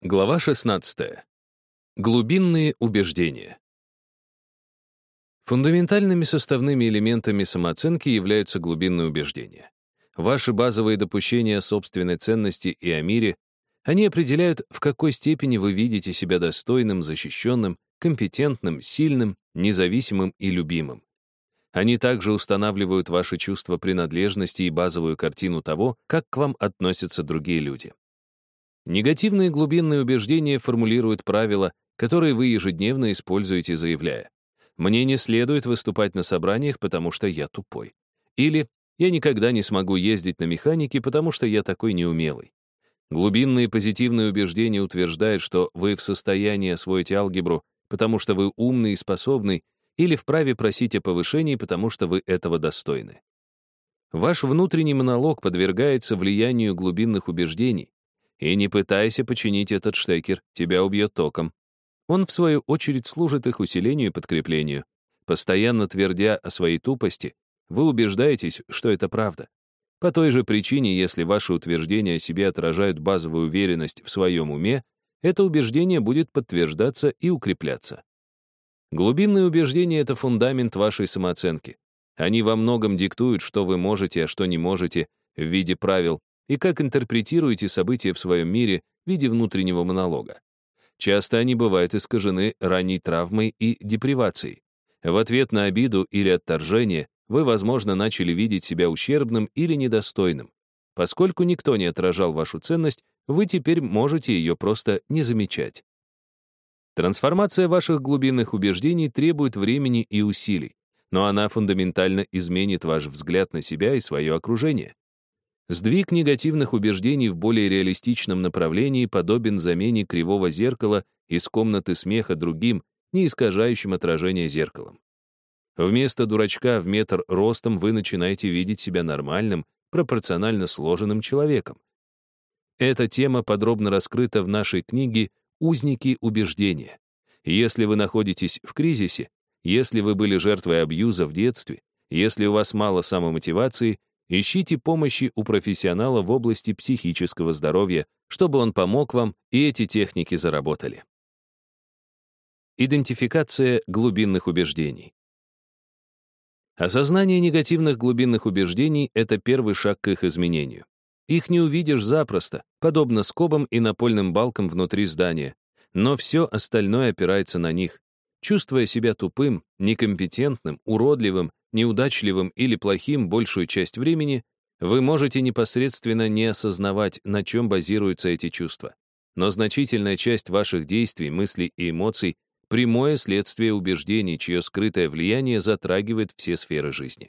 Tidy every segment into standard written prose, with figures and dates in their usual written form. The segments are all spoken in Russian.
Глава 16. Глубинные убеждения. Фундаментальными составными элементами самооценки являются глубинные убеждения. Ваши базовые допущения о собственной ценности и о мире, они определяют, в какой степени вы видите себя достойным, защищенным, компетентным, сильным, независимым и любимым. Они также устанавливают ваши чувства принадлежности и базовую картину того, как к вам относятся другие люди. Негативные глубинные убеждения формулируют правила, которые вы ежедневно используете, заявляя: «Мне не следует выступать на собраниях, потому что я тупой». Или «Я никогда не смогу ездить на механике, потому что я такой неумелый». Глубинные позитивные убеждения утверждают, что вы в состоянии освоить алгебру, потому что вы умный и способный, или вправе просить о повышении, потому что вы этого достойны. Ваш внутренний монолог подвергается влиянию глубинных убеждений. И не пытайся починить этот штекер, тебя убьет током. Он, в свою очередь, служит их усилению и подкреплению. Постоянно твердя о своей тупости, вы убеждаетесь, что это правда. По той же причине, если ваши утверждения о себе отражают базовую уверенность в своем уме, это убеждение будет подтверждаться и укрепляться. Глубинные убеждения — это фундамент вашей самооценки. Они во многом диктуют, что вы можете, а что не можете, в виде правил, и как интерпретируете события в своем мире в виде внутреннего монолога. Часто они бывают искажены ранней травмой и депривацией. В ответ на обиду или отторжение вы, возможно, начали видеть себя ущербным или недостойным. Поскольку никто не отражал вашу ценность, вы теперь можете ее просто не замечать. Трансформация ваших глубинных убеждений требует времени и усилий, но она фундаментально изменит ваш взгляд на себя и свое окружение. Сдвиг негативных убеждений в более реалистичном направлении подобен замене кривого зеркала из комнаты смеха другим, не искажающим отражение зеркалом. Вместо дурачка в метр ростом вы начинаете видеть себя нормальным, пропорционально сложенным человеком. Эта тема подробно раскрыта в нашей книге «Узники убеждения». Если вы находитесь в кризисе, если вы были жертвой абьюза в детстве, если у вас мало самомотивации, ищите помощи у профессионала в области психического здоровья, чтобы он помог вам, и эти техники заработали. Идентификация глубинных убеждений. Осознание негативных глубинных убеждений — это первый шаг к их изменению. Их не увидишь запросто, подобно скобам и напольным балкам внутри здания, но все остальное опирается на них. Чувствуя себя тупым, некомпетентным, уродливым, неудачливым или плохим большую часть времени, вы можете непосредственно не осознавать, на чем базируются эти чувства. Но значительная часть ваших действий, мыслей и эмоций — прямое следствие убеждений, чье скрытое влияние затрагивает все сферы жизни.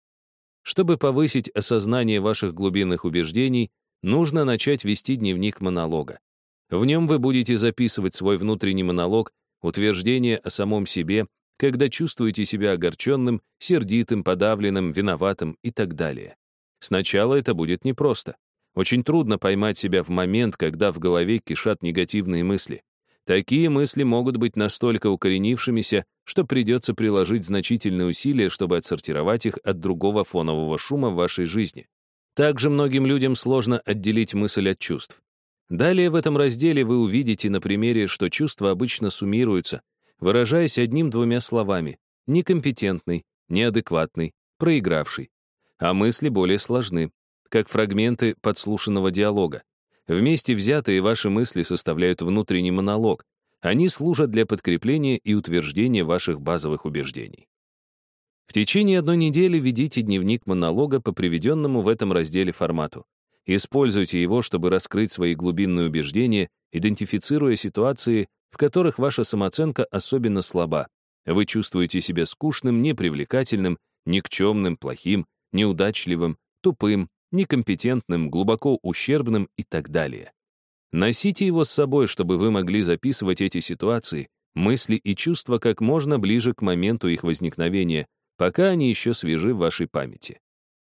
Чтобы повысить осознание ваших глубинных убеждений, нужно начать вести дневник монолога. В нем вы будете записывать свой внутренний монолог, утверждения о самом себе, когда чувствуете себя огорченным, сердитым, подавленным, виноватым и так далее. Сначала это будет непросто. Очень трудно поймать себя в момент, когда в голове кишат негативные мысли. Такие мысли могут быть настолько укоренившимися, что придется приложить значительные усилия, чтобы отсортировать их от другого фонового шума в вашей жизни. Также многим людям сложно отделить мысль от чувств. Далее в этом разделе вы увидите на примере, что чувства обычно суммируются, выражаясь одним-двумя словами: некомпетентный, неадекватный, проигравший. А мысли более сложны, как фрагменты подслушанного диалога. Вместе взятые ваши мысли составляют внутренний монолог. Они служат для подкрепления и утверждения ваших базовых убеждений. В течение одной недели ведите дневник монолога по приведенному в этом разделе формату. Используйте его, чтобы раскрыть свои глубинные убеждения, идентифицируя ситуации, в которых ваша самооценка особенно слаба. Вы чувствуете себя скучным, непривлекательным, никчемным, плохим, неудачливым, тупым, некомпетентным, глубоко ущербным и так далее. Носите его с собой, чтобы вы могли записывать эти ситуации, мысли и чувства как можно ближе к моменту их возникновения, пока они еще свежи в вашей памяти.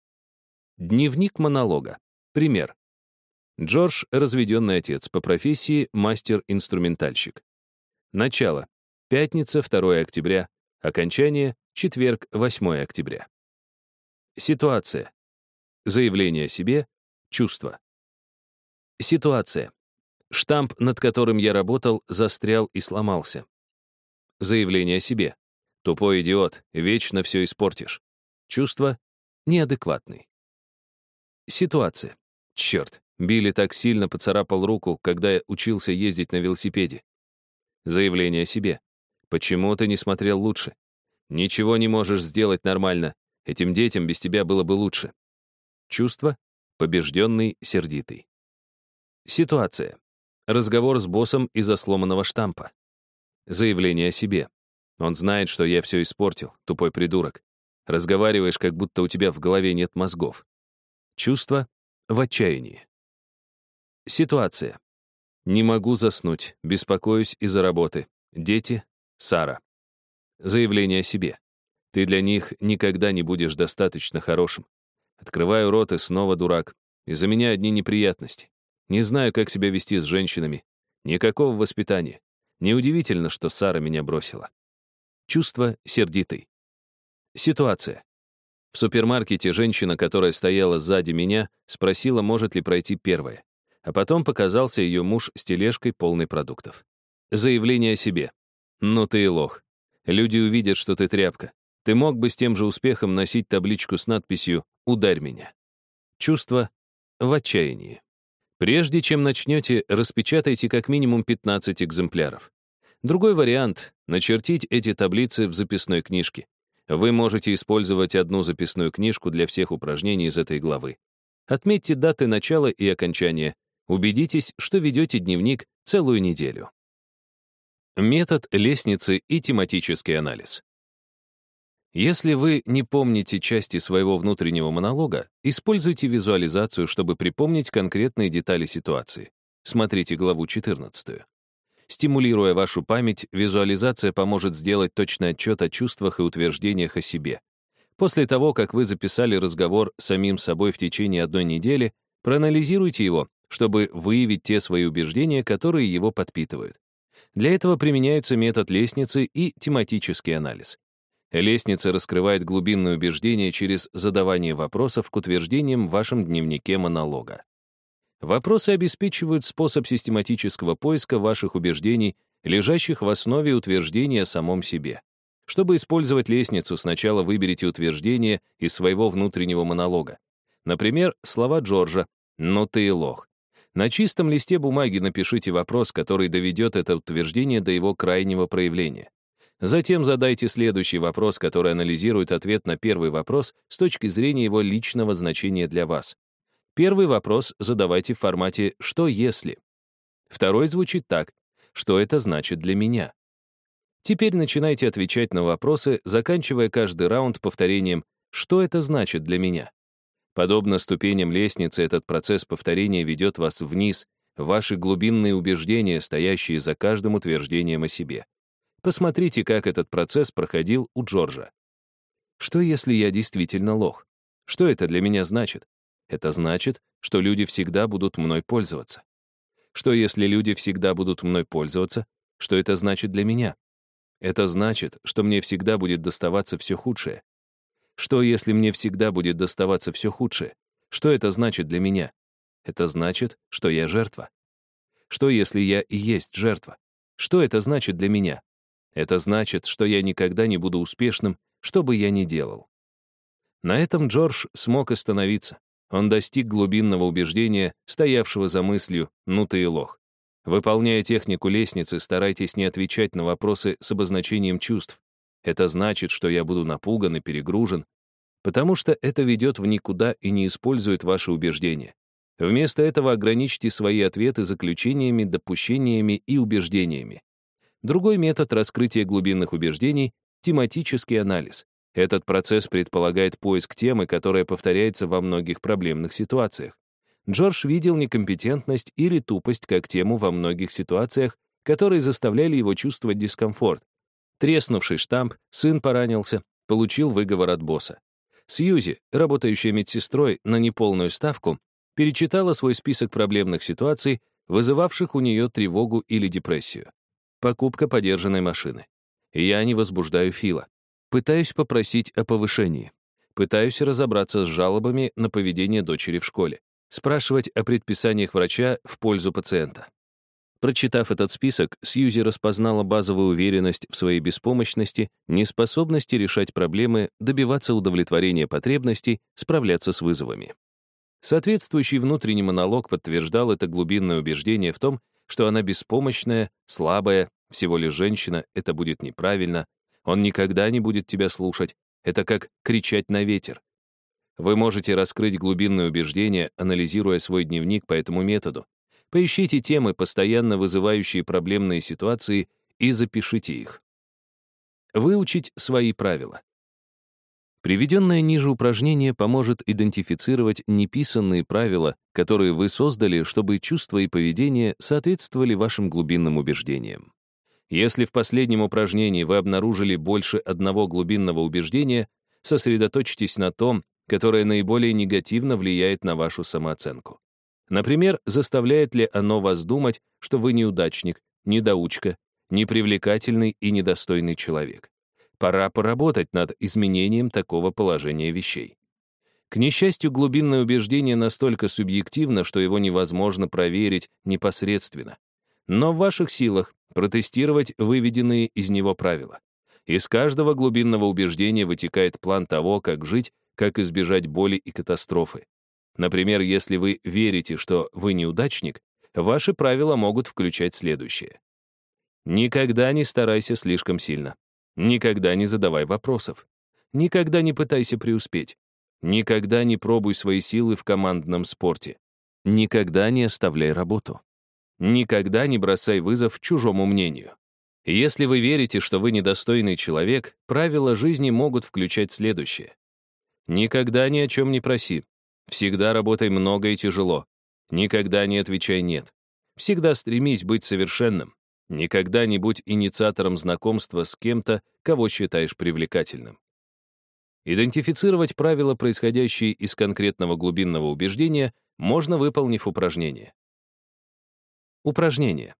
Дневник монолога. Пример. Джордж — разведенный отец, по профессии мастер-инструментальщик. Начало. Пятница, 2 октября. Окончание. Четверг, 8 октября. Ситуация. Заявление о себе. Чувство. Ситуация. Штамп, над которым я работал, застрял и сломался. Заявление о себе. Тупой идиот, вечно все испортишь. Чувство неадекватный. Ситуация. Черт, Билли так сильно поцарапал руку, когда я учился ездить на велосипеде. Заявление о себе. Почему ты не смотрел лучше? Ничего не можешь сделать нормально. Этим детям без тебя было бы лучше. Чувство побежденный, сердитый. Ситуация. Разговор с боссом из-за сломанного штампа. Заявление о себе. Он знает, что я все испортил, тупой придурок. Разговариваешь, как будто у тебя в голове нет мозгов. Чувство в отчаянии. Ситуация. Не могу заснуть, беспокоюсь из-за работы. Дети, Сара. Заявление о себе. Ты для них никогда не будешь достаточно хорошим. Открываю рот и снова дурак. Из-за меня одни неприятности. Не знаю, как себя вести с женщинами. Никакого воспитания. Неудивительно, что Сара меня бросила. Чувство сердитый. Ситуация. В супермаркете женщина, которая стояла сзади меня, спросила, может ли пройти первая. А потом показался ее муж с тележкой, полной продуктов. Заявление о себе. Ну ты и лох. Люди увидят, что ты тряпка. Ты мог бы с тем же успехом носить табличку с надписью «Ударь меня». Чувство в отчаянии. Прежде чем начнете, распечатайте как минимум 15 экземпляров. Другой вариант — начертить эти таблицы в записной книжке. Вы можете использовать одну записную книжку для всех упражнений из этой главы. Отметьте даты начала и окончания. Убедитесь, что ведете дневник целую неделю. Метод лестницы и тематический анализ. Если вы не помните части своего внутреннего монолога, используйте визуализацию, чтобы припомнить конкретные детали ситуации. Смотрите главу 14. Стимулируя вашу память, визуализация поможет сделать точный отчет о чувствах и утверждениях о себе. После того, как вы записали разговор с самим собой в течение одной недели, проанализируйте его, чтобы выявить те свои убеждения, которые его подпитывают. Для этого применяются метод лестницы и тематический анализ. Лестница раскрывает глубинные убеждения через задавание вопросов к утверждениям в вашем дневнике монолога. Вопросы обеспечивают способ систематического поиска ваших убеждений, лежащих в основе утверждения о самом себе. Чтобы использовать лестницу, сначала выберите утверждение из своего внутреннего монолога. Например, слова Джорджа «Ну ты и лох». На чистом листе бумаги напишите вопрос, который доведет это утверждение до его крайнего проявления. Затем задайте следующий вопрос, который анализирует ответ на первый вопрос с точки зрения его личного значения для вас. Первый вопрос задавайте в формате «что если?». Второй звучит так: «Что это значит для меня?». Теперь начинайте отвечать на вопросы, заканчивая каждый раунд повторением «что это значит для меня?». Подобно ступеням лестницы, этот процесс повторения ведет вас вниз, в ваши глубинные убеждения, стоящие за каждым утверждением о себе. Посмотрите, как этот процесс проходил у Джорджа. Что, если я действительно лох? Что это для меня значит? Это значит, что люди всегда будут мной пользоваться. Что, если люди всегда будут мной пользоваться? Что это значит для меня? Это значит, что мне всегда будет доставаться все худшее. Что, если мне всегда будет доставаться все худшее? Что это значит для меня? Это значит, что я жертва. Что, если я и есть жертва? Что это значит для меня? Это значит, что я никогда не буду успешным, что бы я ни делал. На этом Джордж смог остановиться. Он достиг глубинного убеждения, стоявшего за мыслью «ну ты и лох». Выполняя технику лестницы, старайтесь не отвечать на вопросы с обозначением чувств. Это значит, что я буду напуган и перегружен, потому что это ведет в никуда и не использует ваши убеждения. Вместо этого ограничьте свои ответы заключениями, допущениями и убеждениями. Другой метод раскрытия глубинных убеждений — тематический анализ. Этот процесс предполагает поиск темы, которая повторяется во многих проблемных ситуациях. Джордж видел некомпетентность или тупость как тему во многих ситуациях, которые заставляли его чувствовать дискомфорт. Треснувший штамп, сын поранился, получил выговор от босса. Сьюзи, работающая медсестрой на неполную ставку, перечитала свой список проблемных ситуаций, вызывавших у нее тревогу или депрессию. Покупка подержанной машины. Я не возбуждаю Фила. Пытаюсь попросить о повышении. Пытаюсь разобраться с жалобами на поведение дочери в школе. Спрашивать о предписаниях врача в пользу пациента. Прочитав этот список, Сьюзи распознала базовую уверенность в своей беспомощности, неспособности решать проблемы, добиваться удовлетворения потребностей, справляться с вызовами. Соответствующий внутренний монолог подтверждал это глубинное убеждение в том, что она беспомощная, слабая, всего лишь женщина, это будет неправильно, он никогда не будет тебя слушать, это как кричать на ветер. Вы можете раскрыть глубинное убеждение, анализируя свой дневник по этому методу. Поищите темы, постоянно вызывающие проблемные ситуации, и запишите их. Выучить свои правила. Приведенное ниже упражнение поможет идентифицировать неписанные правила, которые вы создали, чтобы чувства и поведение соответствовали вашим глубинным убеждениям. Если в последнем упражнении вы обнаружили больше одного глубинного убеждения, сосредоточьтесь на том, которое наиболее негативно влияет на вашу самооценку. Например, заставляет ли оно вас думать, что вы неудачник, недоучка, непривлекательный и недостойный человек? Пора поработать над изменением такого положения вещей. К несчастью, глубинное убеждение настолько субъективно, что его невозможно проверить непосредственно. Но в ваших силах протестировать выведенные из него правила. Из каждого глубинного убеждения вытекает план того, как жить, как избежать боли и катастрофы. Например, если вы верите, что вы неудачник, ваши правила могут включать следующее. Никогда не старайся слишком сильно. Никогда не задавай вопросов. Никогда не пытайся преуспеть. Никогда не пробуй свои силы в командном спорте. Никогда не оставляй работу. Никогда не бросай вызов чужому мнению. Если вы верите, что вы недостойный человек, правила жизни могут включать следующее. Никогда ни о чем не проси. Всегда работай много и тяжело. Никогда не отвечай «нет». Всегда стремись быть совершенным. Никогда не будь инициатором знакомства с кем-то, кого считаешь привлекательным. Идентифицировать правила, происходящие из конкретного глубинного убеждения, можно, выполнив упражнение. Упражнение.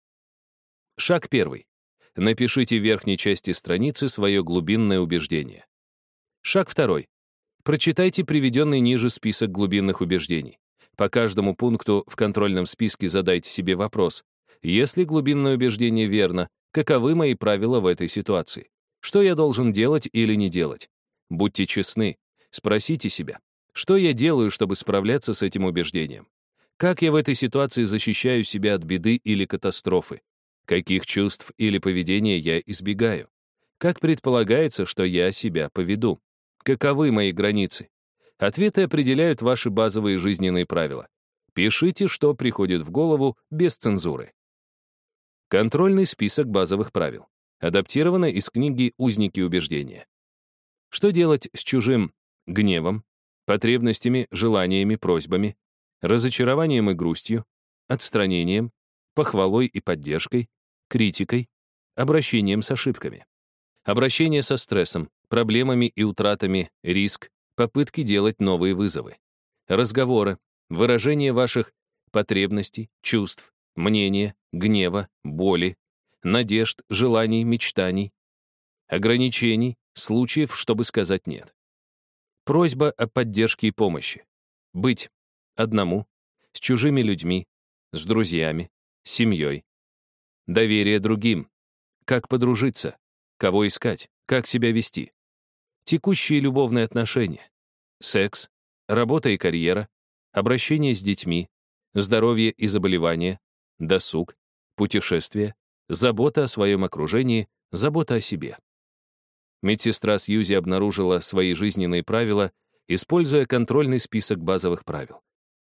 Шаг 1. Напишите в верхней части страницы свое глубинное убеждение. Шаг 2. Прочитайте приведенный ниже список глубинных убеждений. По каждому пункту в контрольном списке задайте себе вопрос. Если глубинное убеждение верно, каковы мои правила в этой ситуации? Что я должен делать или не делать? Будьте честны. Спросите себя, что я делаю, чтобы справляться с этим убеждением? Как я в этой ситуации защищаю себя от беды или катастрофы? Каких чувств или поведения я избегаю? Как предполагается, что я себя поведу? Каковы мои границы? Ответы определяют ваши базовые жизненные правила. Пишите, что приходит в голову, без цензуры. Контрольный список базовых правил. Адаптировано из книги «Узники убеждения». Что делать с чужим гневом, потребностями, желаниями, просьбами, разочарованием и грустью, отстранением, похвалой и поддержкой, критикой, обращением с ошибками? Обращение со стрессом, проблемами и утратами, риск, попытки делать новые вызовы. Разговоры, выражение ваших потребностей, чувств, мнения, гнева, боли, надежд, желаний, мечтаний, ограничений, случаев, чтобы сказать «нет». Просьба о поддержке и помощи. Быть одному, с чужими людьми, с друзьями, с семьей. Доверие другим. Как подружиться, кого искать, как себя вести. Текущие любовные отношения. Секс, работа и карьера, обращение с детьми, здоровье и заболевания, досуг, путешествия, забота о своем окружении, забота о себе. Медсестра Сьюзи обнаружила свои жизненные правила, используя контрольный список базовых правил.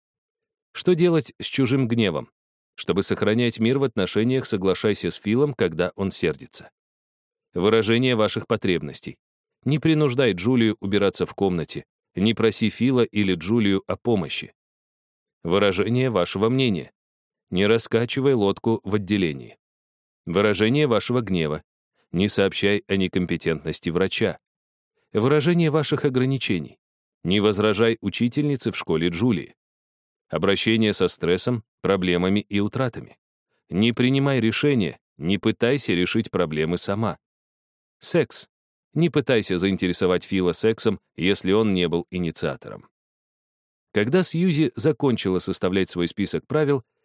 Что делать с чужим гневом? Чтобы сохранять мир в отношениях, соглашайся с Филом, когда он сердится. Выражение ваших потребностей. Не принуждай Джулию убираться в комнате. Не проси Фила или Джулию о помощи. Выражение вашего мнения. Не раскачивай лодку в отделении. Выражение вашего гнева. Не сообщай о некомпетентности врача. Выражение ваших ограничений. Не возражай учительнице в школе Джулии. Обращение со стрессом, проблемами и утратами. Не принимай решения, не пытайся решить проблемы сама. Секс. Не пытайся заинтересовать Фила сексом, если он не был инициатором. Когда Сьюзи закончила составлять свой список правил,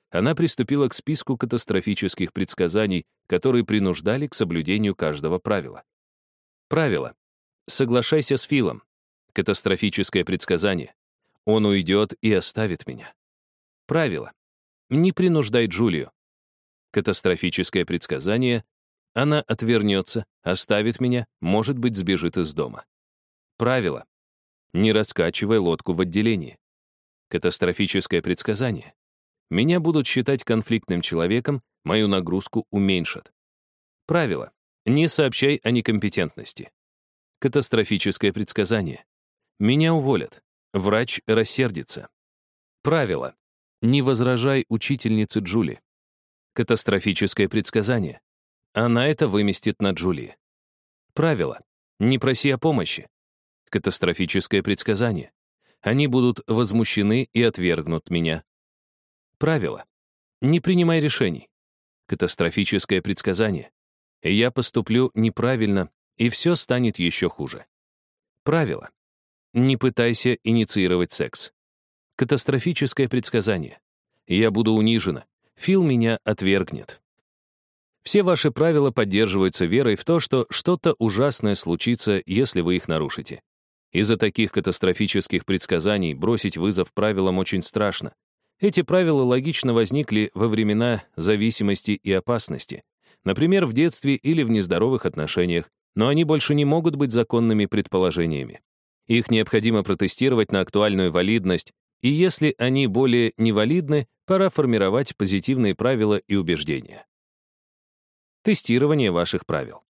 она приступила к списку катастрофических предсказаний, которые принуждали к соблюдению каждого правила. Правило. Соглашайся с Филом. Катастрофическое предсказание. Он уйдет и оставит меня. Правило. Не принуждай Джулию. Катастрофическое предсказание. Она отвернется, оставит меня, может быть, сбежит из дома. Правило. Не раскачивай лодку в отделении. Катастрофическое предсказание. Меня будут считать конфликтным человеком, мою нагрузку уменьшат. Правило. Не сообщай о некомпетентности. Катастрофическое предсказание. Меня уволят. Врач рассердится. Правило. Не возражай учительнице Джули. Катастрофическое предсказание. Она это выместит на Джулии. Правило. Не проси о помощи. Катастрофическое предсказание. Они будут возмущены и отвергнут меня. Правило. Не принимай решений. Катастрофическое предсказание. Я поступлю неправильно, и все станет еще хуже. Правило. Не пытайся инициировать секс. Катастрофическое предсказание. Я буду унижена. Фил меня отвергнет. Все ваши правила поддерживаются верой в то, что что-то ужасное случится, если вы их нарушите. Из-за таких катастрофических предсказаний бросить вызов правилам очень страшно. Эти правила логично возникли во времена зависимости и опасности, например, в детстве или в нездоровых отношениях, но они больше не могут быть законными предположениями. Их необходимо протестировать на актуальную валидность, и если они более невалидны, пора формировать позитивные правила и убеждения. Тестирование ваших правил.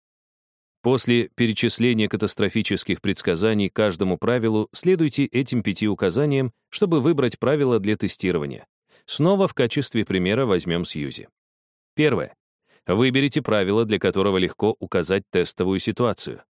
После перечисления катастрофических предсказаний каждому правилу следуйте этим 5 указаниям, чтобы выбрать правила для тестирования. Снова в качестве примера возьмем Сьюзи. Первое. Выберите правило, для которого легко указать тестовую ситуацию.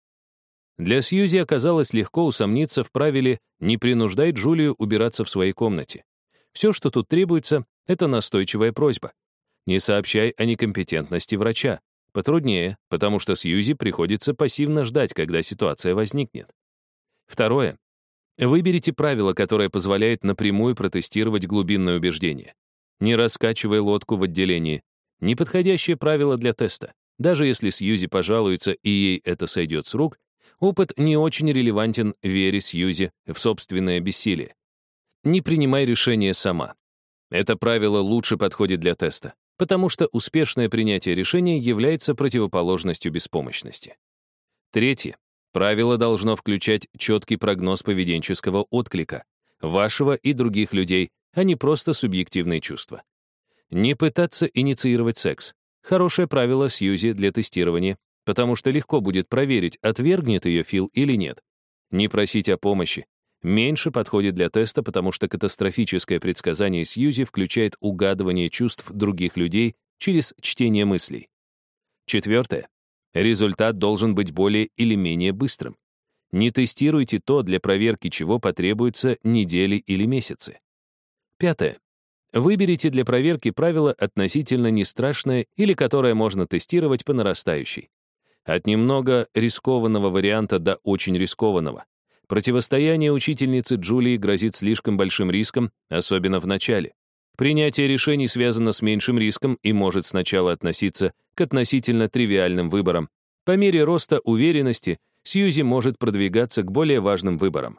Для Сьюзи оказалось легко усомниться в правиле «не принуждай Джулию убираться в своей комнате». Все, что тут требуется, это настойчивая просьба. Не сообщай о некомпетентности врача. Потруднее, потому что Сьюзи приходится пассивно ждать, когда ситуация возникнет. Второе. Выберите правило, которое позволяет напрямую протестировать глубинное убеждение. Не раскачивай лодку в отделении. Неподходящее правило для теста. Даже если Сьюзи пожалуется и ей это сойдет с рук, опыт не очень релевантен вере Сьюзи в собственное бессилие. Не принимай решение сама. Это правило лучше подходит для теста, потому что успешное принятие решения является противоположностью беспомощности. Третье. Правило должно включать четкий прогноз поведенческого отклика, вашего и других людей, а не просто субъективные чувства. Не пытаться инициировать секс. Хорошее правило Сьюзи для тестирования, потому что легко будет проверить, отвергнет ее Фил или нет. Не просить о помощи. Меньше подходит для теста, потому что катастрофическое предсказание Сьюзи включает угадывание чувств других людей через чтение мыслей. Четвертое. Результат должен быть более или менее быстрым. Не тестируйте то, для проверки чего потребуются недели или месяцы. Пятое. Выберите для проверки правило относительно нестрашное или которое можно тестировать по нарастающей. От немного рискованного варианта до очень рискованного. Противостояние учительницы Джулии грозит слишком большим риском, особенно в начале. Принятие решений связано с меньшим риском и может сначала относиться к относительно тривиальным выборам. По мере роста уверенности Сьюзи может продвигаться к более важным выборам.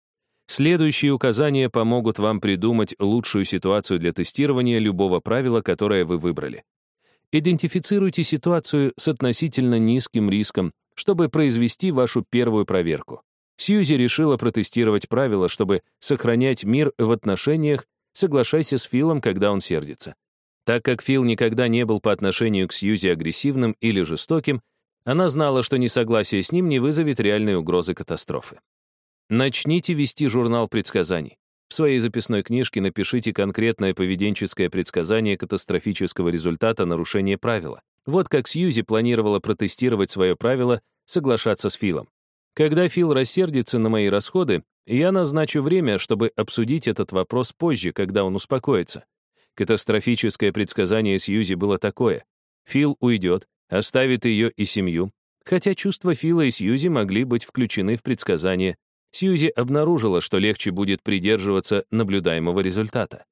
Следующие указания помогут вам придумать лучшую ситуацию для тестирования любого правила, которое вы выбрали. Идентифицируйте ситуацию с относительно низким риском, чтобы произвести вашу первую проверку. Сьюзи решила протестировать правила, чтобы сохранять мир в отношениях, соглашайся с Филом, когда он сердится. Так как Фил никогда не был по отношению к Сьюзи агрессивным или жестоким, она знала, что несогласие с ним не вызовет реальной угрозы катастрофы. Начните вести журнал предсказаний. В своей записной книжке напишите конкретное поведенческое предсказание катастрофического результата нарушения правила. Вот как Сьюзи планировала протестировать свое правило соглашаться с Филом. Когда Фил рассердится на мои расходы, я назначу время, чтобы обсудить этот вопрос позже, когда он успокоится. Катастрофическое предсказание Сьюзи было такое. Фил уйдет, оставит ее и семью, хотя чувства Фила и Сьюзи могли быть включены в предсказание. Сьюзи обнаружила, что легче будет придерживаться наблюдаемого результата.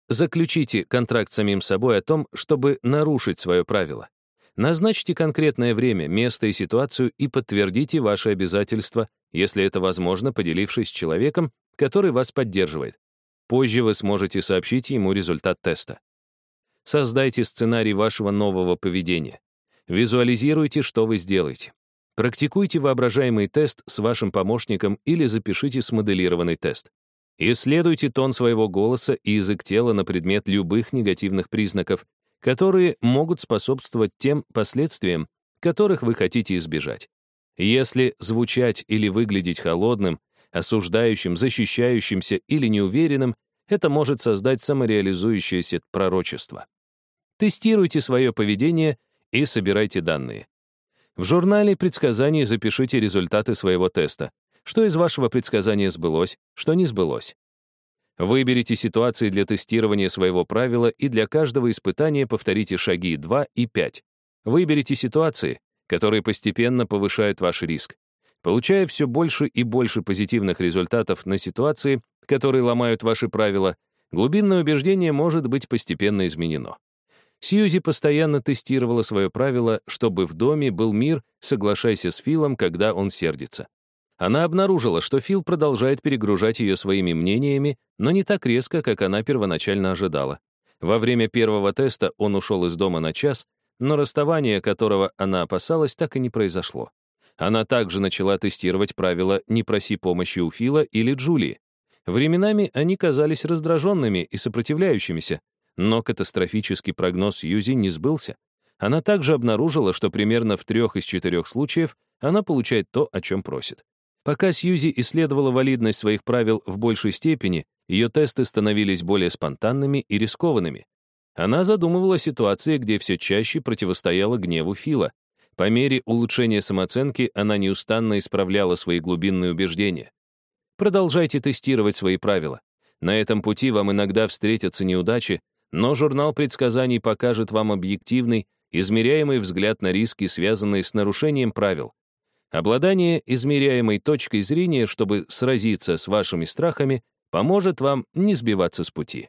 Заключите контракт с самим собой о том, чтобы нарушить свое правило. Назначьте конкретное время, место и ситуацию и подтвердите ваши обязательства, если это возможно, поделившись с человеком, который вас поддерживает. Позже вы сможете сообщить ему результат теста. Создайте сценарий вашего нового поведения. Визуализируйте, что вы сделаете. Практикуйте воображаемый тест с вашим помощником или запишите смоделированный тест. Исследуйте тон своего голоса и язык тела на предмет любых негативных признаков, которые могут способствовать тем последствиям, которых вы хотите избежать. Если звучать или выглядеть холодным, осуждающим, защищающимся или неуверенным, это может создать самореализующееся пророчество. Тестируйте свое поведение и собирайте данные. В журнале предсказаний запишите результаты своего теста. Что из вашего предсказания сбылось, что не сбылось. Выберите ситуации для тестирования своего правила и для каждого испытания повторите шаги 2 и 5. Выберите ситуации, которые постепенно повышают ваш риск. Получая все больше и больше позитивных результатов на ситуации, которые ломают ваши правила, глубинное убеждение может быть постепенно изменено. Сьюзи постоянно тестировала свое правило, чтобы в доме был мир, соглашайся с Филом, когда он сердится. Она обнаружила, что Фил продолжает перегружать ее своими мнениями, но не так резко, как она первоначально ожидала. Во время первого теста он ушел из дома на час, но расставание, которого она опасалась, так и не произошло. Она также начала тестировать правила «не проси помощи у Фила» или Джулии. Временами они казались раздраженными и сопротивляющимися, но катастрофический прогноз Сьюзи не сбылся. Она также обнаружила, что примерно в 3 из 4 случаев она получает то, о чем просит. Пока Сьюзи исследовала валидность своих правил в большей степени, ее тесты становились более спонтанными и рискованными. Она задумывала ситуации, где все чаще противостояла гневу Фила. По мере улучшения самооценки она неустанно исправляла свои глубинные убеждения. Продолжайте тестировать свои правила. На этом пути вам иногда встретятся неудачи, но журнал предсказаний покажет вам объективный, измеряемый взгляд на риски, связанные с нарушением правил. Обладание измеряемой точкой зрения, чтобы сразиться с вашими страхами, поможет вам не сбиваться с пути.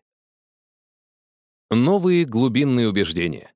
Новые глубинные убеждения.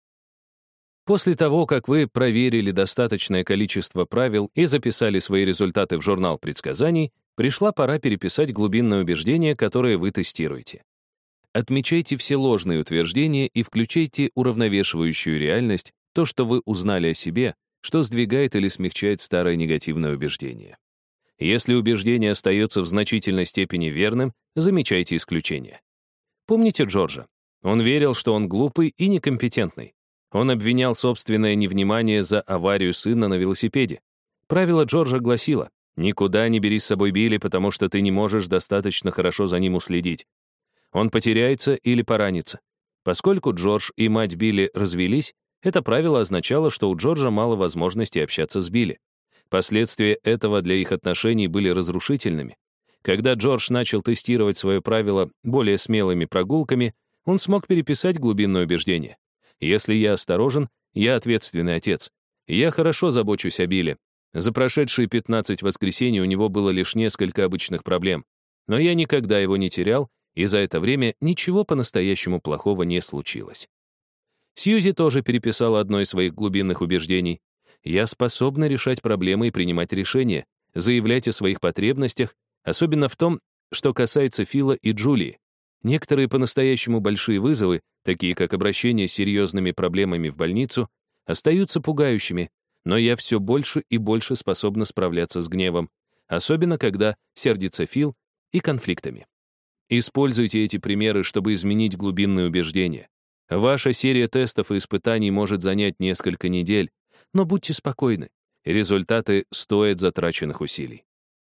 После того, как вы проверили достаточное количество правил и записали свои результаты в журнал предсказаний, пришла пора переписать глубинные убеждения, которые вы тестируете. Отмечайте все ложные утверждения и включайте уравновешивающую реальность, то, что вы узнали о себе, что сдвигает или смягчает старое негативное убеждение. Если убеждение остается в значительной степени верным, замечайте исключение. Помните Джорджа? Он верил, что он глупый и некомпетентный. Он обвинял собственное невнимание за аварию сына на велосипеде. Правило Джорджа гласило: «Никуда не бери с собой Билли, потому что ты не можешь достаточно хорошо за ним уследить. Он потеряется или поранится». Поскольку Джордж и мать Билли развелись, это правило означало, что у Джорджа мало возможностей общаться с Билли. Последствия этого для их отношений были разрушительными. Когда Джордж начал тестировать свое правило более смелыми прогулками, он смог переписать глубинное убеждение. «Если я осторожен, я ответственный отец. Я хорошо забочусь о Билли. За прошедшие 15 воскресений у него было лишь несколько обычных проблем. Но я никогда его не терял, и за это время ничего по-настоящему плохого не случилось». Сьюзи тоже переписала одно из своих глубинных убеждений. «Я способна решать проблемы и принимать решения, заявлять о своих потребностях, особенно в том, что касается Фила и Джулии. Некоторые по-настоящему большие вызовы, такие как обращение с серьезными проблемами в больницу, остаются пугающими, но я все больше и больше способна справляться с гневом, особенно когда сердится Фил, и конфликтами». Используйте эти примеры, чтобы изменить глубинные убеждения. Ваша серия тестов и испытаний может занять несколько недель, но будьте спокойны, результаты стоят затраченных усилий.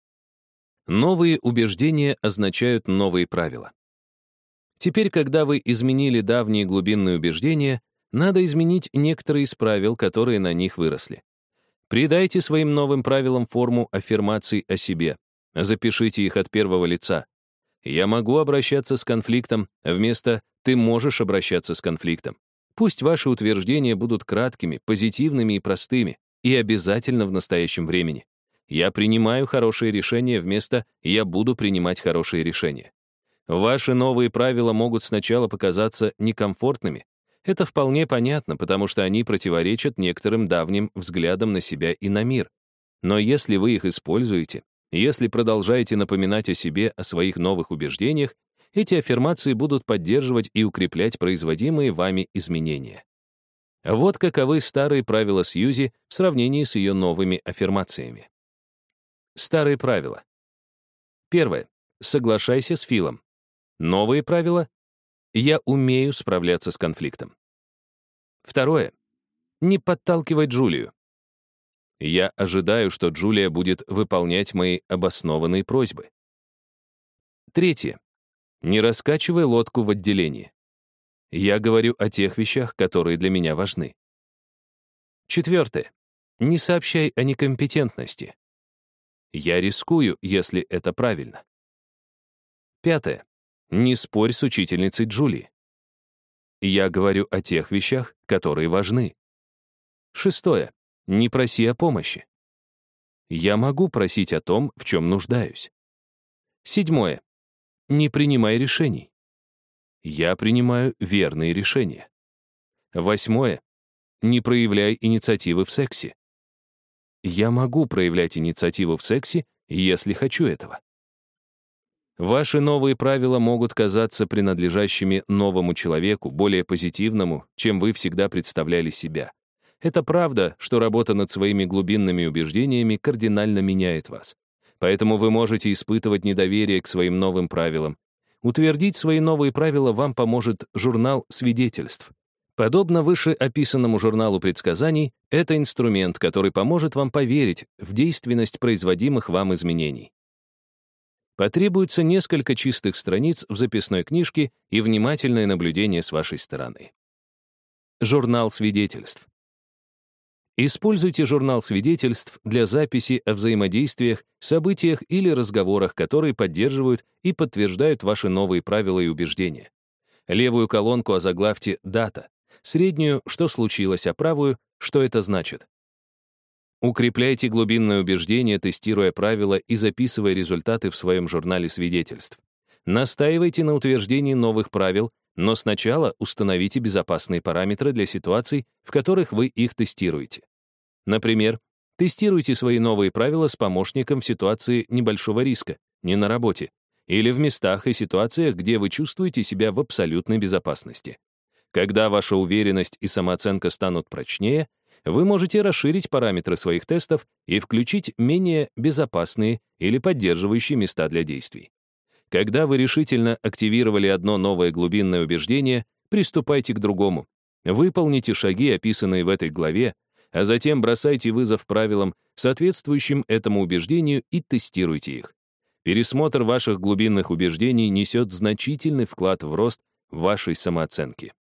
Новые убеждения означают новые правила. Теперь, когда вы изменили давние глубинные убеждения, надо изменить некоторые из правил, которые на них выросли. Придайте своим новым правилам форму аффирмаций о себе. Запишите их от первого лица. «Я могу обращаться с конфликтом» вместо «ты можешь обращаться с конфликтом». Пусть ваши утверждения будут краткими, позитивными и простыми, и обязательно в настоящем времени. «Я принимаю хорошие решения» вместо «я буду принимать хорошие решения». Ваши новые правила могут сначала показаться некомфортными. Это вполне понятно, потому что они противоречат некоторым давним взглядам на себя и на мир. Но если вы их используете, если продолжаете напоминать о себе, о своих новых убеждениях, эти аффирмации будут поддерживать и укреплять производимые вами изменения. Вот каковы старые правила Сьюзи в сравнении с ее новыми аффирмациями. Старые правила. Первое. Соглашайся с Филом. Новые правила. Я умею справляться с конфликтом. Второе. Не подталкивай Джулию. Я ожидаю, что Джулия будет выполнять мои обоснованные просьбы. Третье. Не раскачивай лодку в отделении. Я говорю о тех вещах, которые для меня важны. Четвертое. Не сообщай о некомпетентности. Я рискую, если это правильно. Пятое. Не спорь с учительницей Джулии. Я говорю о тех вещах, которые важны. Шестое. Не проси о помощи. Я могу просить о том, в чем нуждаюсь. Седьмое. Не принимай решений. Я принимаю верные решения. Восьмое. Не проявляй инициативы в сексе. Я могу проявлять инициативу в сексе, если хочу этого. Ваши новые правила могут казаться принадлежащими новому человеку, более позитивному, чем вы всегда представляли себя. Это правда, что работа над своими глубинными убеждениями кардинально меняет вас. Поэтому вы можете испытывать недоверие к своим новым правилам. Утвердить свои новые правила вам поможет журнал свидетельств. Подобно вышеописанному журналу предсказаний, это инструмент, который поможет вам поверить в действенность производимых вам изменений. Потребуется несколько чистых страниц в записной книжке и внимательное наблюдение с вашей стороны. Журнал свидетельств. Используйте журнал свидетельств для записи о взаимодействиях, событиях или разговорах, которые поддерживают и подтверждают ваши новые правила и убеждения. Левую колонку озаглавьте «Дата», среднюю «Что случилось», а правую «Что это значит». Укрепляйте глубинное убеждение, тестируя правила и записывая результаты в своем журнале свидетельств. Настаивайте на утверждении новых правил, но сначала установите безопасные параметры для ситуаций, в которых вы их тестируете. Например, тестируйте свои новые правила с помощником в ситуации небольшого риска, не на работе, или в местах и ситуациях, где вы чувствуете себя в абсолютной безопасности. Когда ваша уверенность и самооценка станут прочнее, вы можете расширить параметры своих тестов и включить менее безопасные или поддерживающие места для действий. Когда вы решительно активировали одно новое глубинное убеждение, приступайте к другому. Выполните шаги, описанные в этой главе, а затем бросайте вызов правилам, соответствующим этому убеждению, и тестируйте их. Пересмотр ваших глубинных убеждений несет значительный вклад в рост вашей самооценки.